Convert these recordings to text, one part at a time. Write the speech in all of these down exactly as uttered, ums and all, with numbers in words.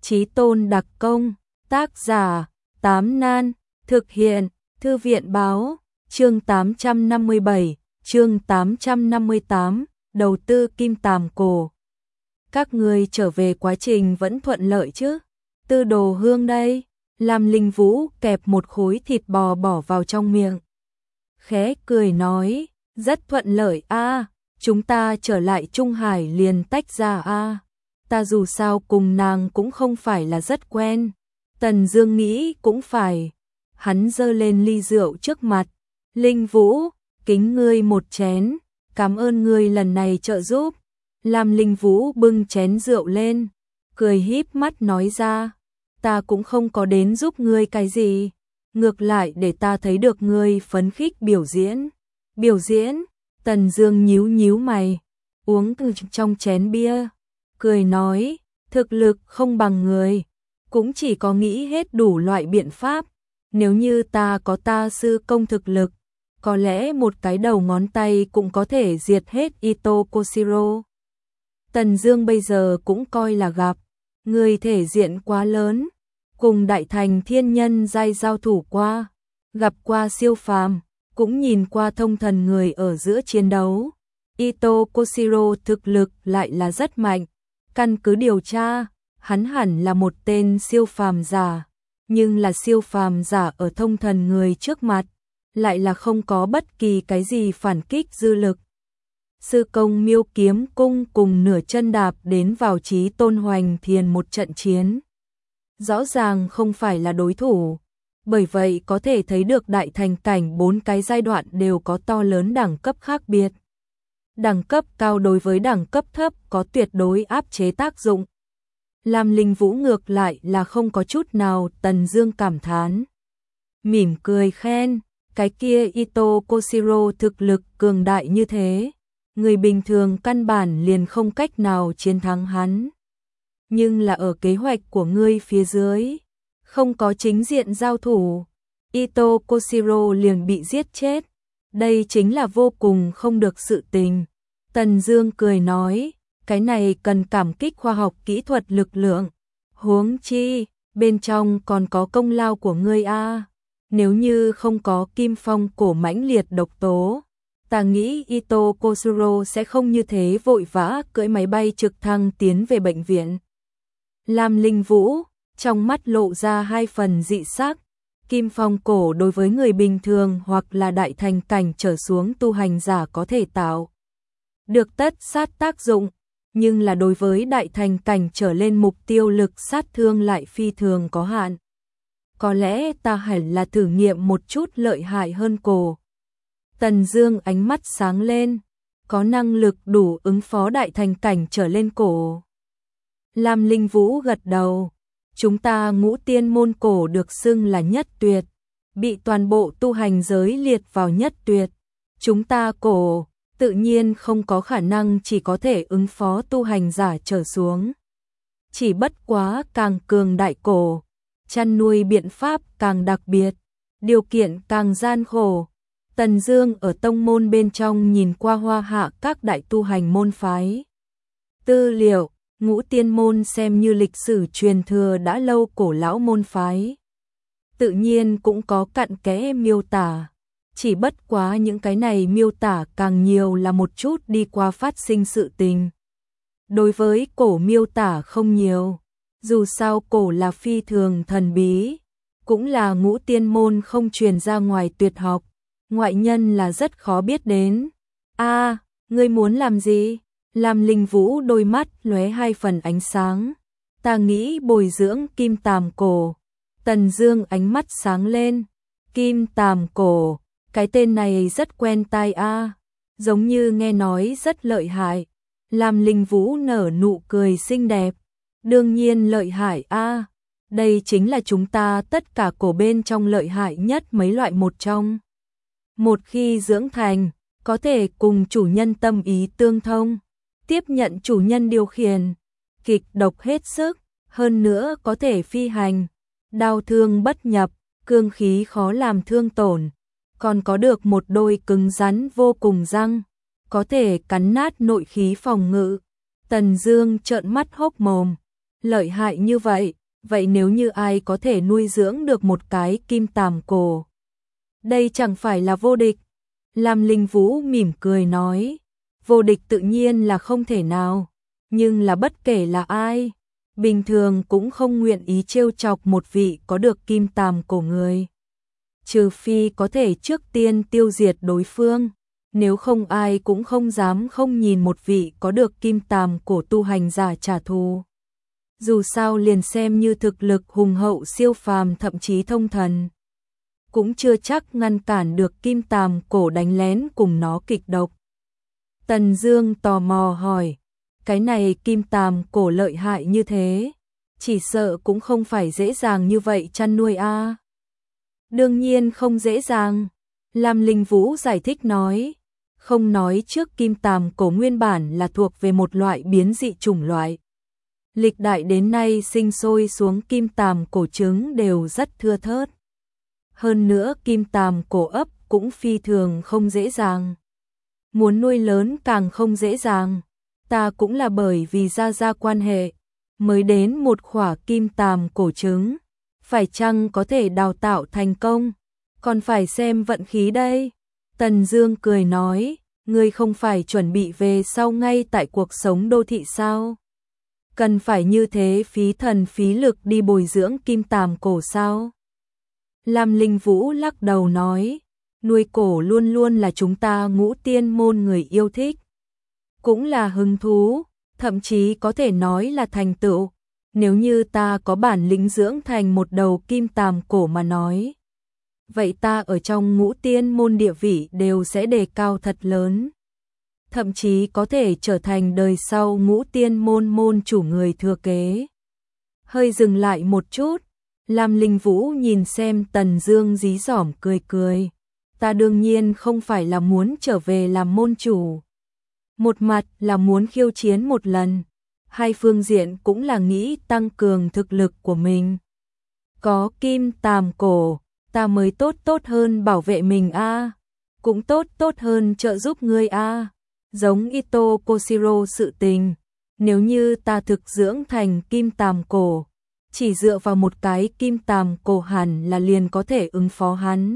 Chí tôn đặc công, tác giả, Tám Nan, thực hiện, Thư viện báo, chương tám trăm năm mươi bảy, chương tám trăm năm mươi tám, đầu tư kim tàm cổ. Các người trở về quá trình vẫn thuận lợi chứ? Tư Đồ Hương đây, Lam Linh Vũ kẹp một khối thịt bò bỏ vào trong miệng. Khẽ cười nói, rất thuận lợi a, chúng ta trở lại Trung Hải liền tách ra a. Ta dù sao cùng nàng cũng không phải là rất quen. Tần Dương nghĩ cũng phải. Hắn giơ lên ly rượu trước mặt. Linh Vũ, kính ngươi một chén, cảm ơn ngươi lần này trợ giúp. Lam Linh Vũ bưng chén rượu lên, cười híp mắt nói ra, ta cũng không có đến giúp ngươi cái gì, ngược lại để ta thấy được ngươi phấn khích biểu diễn. Biểu diễn? Tần Dương nhíu nhíu mày, uống từ trong chén bia, cười nói, thực lực không bằng người, cũng chỉ có nghĩ hết đủ loại biện pháp, nếu như ta có ta sư công thực lực, có lẽ một cái đầu ngón tay cũng có thể diệt hết Ito Koshiro. Tần Dương bây giờ cũng coi là gặp, người thể diện quá lớn, cùng đại thành thiên nhân giai giao thủ qua, gặp qua siêu phàm, cũng nhìn qua thông thần người ở giữa chiến đấu. Ito Koshiro thực lực lại là rất mạnh, căn cứ điều tra, hắn hẳn là một tên siêu phàm giả, nhưng là siêu phàm giả ở thông thần người trước mặt, lại là không có bất kỳ cái gì phản kích dư lực. Sư công Miêu Kiếm Cung cùng nửa chân đạp đến vào Chí Tôn Hoành Thiền một trận chiến. Rõ ràng không phải là đối thủ, bởi vậy có thể thấy được đại thành cảnh bốn cái giai đoạn đều có to lớn đẳng cấp khác biệt. Đẳng cấp cao đối với đẳng cấp thấp có tuyệt đối áp chế tác dụng. Lam Linh Vũ ngược lại là không có chút nào. Tần Dương cảm thán, mỉm cười khen, cái kia Ito Koshiro thực lực cường đại như thế, người bình thường căn bản liền không cách nào chiến thắng hắn. Nhưng là ở kế hoạch của ngươi phía dưới, không có chính diện giao thủ, Ito Koshiro liền bị giết chết. Đây chính là vô cùng không được sự tình. Tần Dương cười nói, cái này cần cảm kích khoa học kỹ thuật lực lượng. Huống chi, bên trong còn có công lao của ngươi a. Nếu như không có Kim Phong cổ mãnh liệt độc tố, ta nghĩ Ito Koshiro sẽ không như thế vội vã cưỡi máy bay trực thăng tiến về bệnh viện. Lam Linh Vũ, trong mắt lộ ra hai phần dị sắc. Kim Phong cổ đối với người bình thường hoặc là đại thành cảnh trở xuống tu hành giả có thể tạo được tất sát tác dụng, nhưng là đối với đại thành cảnh trở lên mục tiêu lực sát thương lại phi thường có hạn. Có lẽ ta hẳn là thử nghiệm một chút lợi hại hơn cổ. Tần Dương ánh mắt sáng lên, có năng lực đủ ứng phó đại thành cảnh trở lên cổ. Lam Linh Vũ gật đầu, chúng ta Ngũ Tiên môn cổ được xưng là nhất tuyệt, bị toàn bộ tu hành giới liệt vào nhất tuyệt. Chúng ta cổ, tự nhiên không có khả năng chỉ có thể ứng phó tu hành giả trở xuống. Chỉ bất quá càng cường đại cổ, chăn nuôi biện pháp càng đặc biệt, điều kiện càng gian khổ. Tần Dương ở tông môn bên trong nhìn qua hoa hạ các đại tu hành môn phái. Tư liệu, Ngũ Tiên môn xem như lịch sử truyền thừa đã lâu cổ lão môn phái. Tự nhiên cũng có cặn kẽ miêu tả. Chỉ bất quá những cái này miêu tả càng nhiều là một chút đi qua phát sinh sự tình. Đối với cổ miêu tả không nhiều. Dù sao cổ là phi thường thần bí, cũng là Ngũ Tiên môn không truyền ra ngoài tuyệt học, ngoại nhân là rất khó biết đến. A, à, ngươi muốn làm gì? Lam Linh Vũ đôi mắt lóe hai phần ánh sáng. Ta nghĩ bồi dưỡng kim tàm cổ. Tần Dương ánh mắt sáng lên. Kim tàm cổ, cái tên này rất quen tai a, à. Giống như nghe nói rất lợi hại. Lam Linh Vũ nở nụ cười xinh đẹp. Đương nhiên lợi hại a, à. Đây chính là chúng ta tất cả cổ bên trong lợi hại nhất mấy loại một trong. Một khi dưỡng thành, có thể cùng chủ nhân tâm ý tương thông, tiếp nhận chủ nhân điều khiển, kịch độc hết sức, hơn nữa có thể phi hành, đao thương bất nhập, cương khí khó làm thương tổn, còn có được một đôi cứng rắn vô cùng răng, có thể cắn nát nội khí phòng ngự. Tần Dương trợn mắt hốc mồm. Lợi hại như vậy, vậy nếu như ai có thể nuôi dưỡng được một cái kim tàm cổ, đây chẳng phải là vô địch. Lam Linh Vũ mỉm cười nói, vô địch tự nhiên là không thể nào, nhưng là bất kể là ai, bình thường cũng không nguyện ý trêu chọc một vị có được kim tàm cổ người. Trừ phi có thể trước tiên tiêu diệt đối phương, nếu không ai cũng không dám không nhìn một vị có được kim tàm cổ tu hành giả trả thù. Dù sao liền xem như thực lực hùng hậu siêu phàm thậm chí thông thần, cũng chưa chắc ngăn cản được kim tàm cổ đánh lén cùng nó kịch độc. Tần Dương tò mò hỏi, cái này kim tàm cổ lợi hại như thế, chỉ sợ cũng không phải dễ dàng như vậy chăn nuôi a. À? Đương nhiên không dễ dàng, Lam Linh Vũ giải thích nói, không nói trước kim tàm cổ nguyên bản là thuộc về một loại biến dị chủng loại. Lịch đại đến nay sinh sôi xuống kim tàm cổ trứng đều rất thưa thớt. Hơn nữa kim tàm cổ ấp cũng phi thường không dễ dàng. Muốn nuôi lớn càng không dễ dàng. Ta cũng là bởi vì gia gia quan hệ, mới đến một khỏa kim tàm cổ trứng. Phải chăng có thể đào tạo thành công, còn phải xem vận khí đây. Tần Dương cười nói, ngươi không phải chuẩn bị về sau ngay tại cuộc sống đô thị sao? Cần phải như thế phí thần phí lực đi bồi dưỡng kim tàm cổ sao? Lam Linh Vũ lắc đầu nói, nuôi cổ luôn luôn là chúng ta Ngũ Tiên môn người yêu thích, cũng là hứng thú, thậm chí có thể nói là thành tựu. Nếu như ta có bản lĩnh dưỡng thành một đầu kim tàm cổ mà nói, vậy ta ở trong Ngũ Tiên môn địa vị đều sẽ đề cao thật lớn. Thậm chí có thể trở thành đời sau Ngũ Tiên môn môn chủ người thừa kế. Hơi dừng lại một chút, Lam Linh Vũ nhìn xem Tần Dương dí dỏm cười cười. Ta đương nhiên không phải là muốn trở về làm môn chủ. Một mặt là muốn khiêu chiến một lần, hai phương diện cũng là nghĩ tăng cường thực lực của mình. Có kim tàm cổ, ta mới tốt tốt hơn bảo vệ mình a, à. Cũng tốt tốt hơn trợ giúp ngươi a. À. Giống Ito Koshiro sự tình, nếu như ta thực dưỡng thành kim tàm cổ, chỉ dựa vào một cái kim tàm cổ hẳn là liền có thể ứng phó hắn.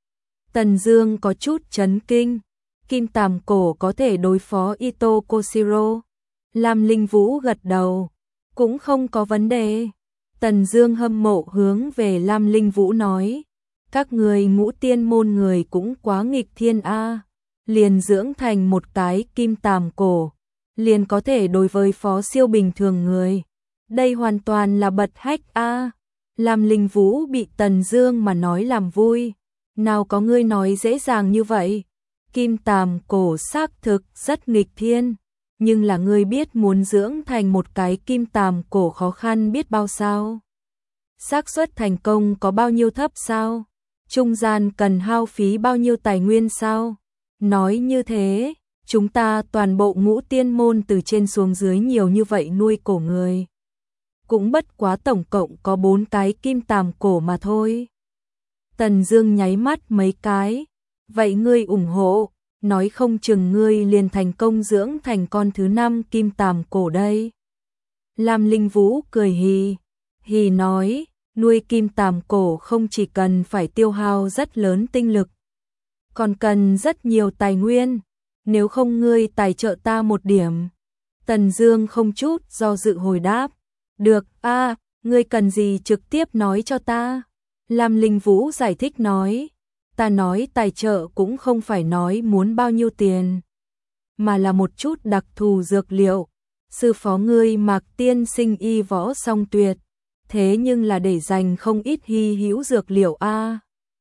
Tần Dương có chút chấn kinh, kim tàm cổ có thể đối phó Ito Koshiro. Lam Linh Vũ gật đầu, cũng không có vấn đề. Tần Dương hâm mộ hướng về Lam Linh Vũ nói, các người Ngũ Tiên môn người cũng quá nghịch thiên a, à. Liền dưỡng thành một cái kim tàm cổ, liền có thể đối với phó siêu bình thường người. Đây hoàn toàn là bật hách a. À. Lam Linh Vũ bị Tần Dương mà nói làm vui, nào có ngươi nói dễ dàng như vậy. Kim tàm cổ xác thực rất nghịch thiên, nhưng là ngươi biết muốn dưỡng thành một cái kim tàm cổ khó khăn biết bao sao? Xác suất thành công có bao nhiêu thấp sao? Trung gian cần hao phí bao nhiêu tài nguyên sao? Nói như thế, chúng ta toàn bộ Ngũ Tiên môn từ trên xuống dưới nhiều như vậy nuôi cổ người, cũng bất quá tổng cộng có bốn cái kim tàm cổ mà thôi. Tần Dương nháy mắt mấy cái, vậy ngươi ủng hộ, nói không chừng ngươi liền thành công dưỡng thành con thứ năm kim tàm cổ đây. Lam Linh Vũ cười hì hì nói, nuôi kim tàm cổ không chỉ cần phải tiêu hao rất lớn tinh lực, còn cần rất nhiều tài nguyên, nếu không ngươi tài trợ ta một điểm. Tần Dương không chút do dự hồi đáp, được a, à, ngươi cần gì trực tiếp nói cho ta. Lam Linh Vũ giải thích nói, ta nói tài trợ cũng không phải nói muốn bao nhiêu tiền, mà là một chút đặc thù dược liệu. Sư phó ngươi Mạc tiên sinh y võ song tuyệt, thế nhưng là để dành không ít hy hữu dược liệu a. À.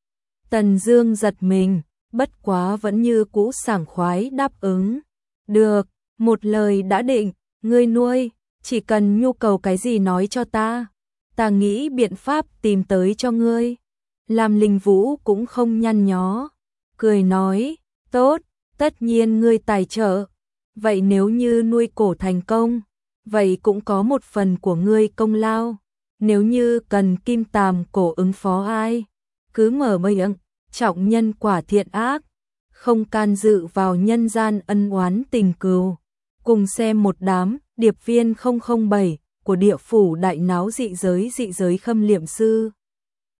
Tần Dương giật mình, bất quá vẫn như cũ sảng khoái đáp ứng. Được, một lời đã định, ngươi nuôi, chỉ cần nhu cầu cái gì nói cho ta, ta nghĩ biện pháp tìm tới cho ngươi. Lam Linh Vũ cũng không nhăn nhó, cười nói, tốt, tất nhiên ngươi tài trợ. Vậy nếu như nuôi cổ thành công, vậy cũng có một phần của ngươi công lao. Nếu như cần kim tàm cổ ứng phó ai, cứ mở miệng, trọng nhân quả thiện ác, không can dự vào nhân gian ân oán tình cừu. Cùng xem một đám điệp viên không không bảy của địa phủ đại náo dị giới dị giới khâm liệm sư.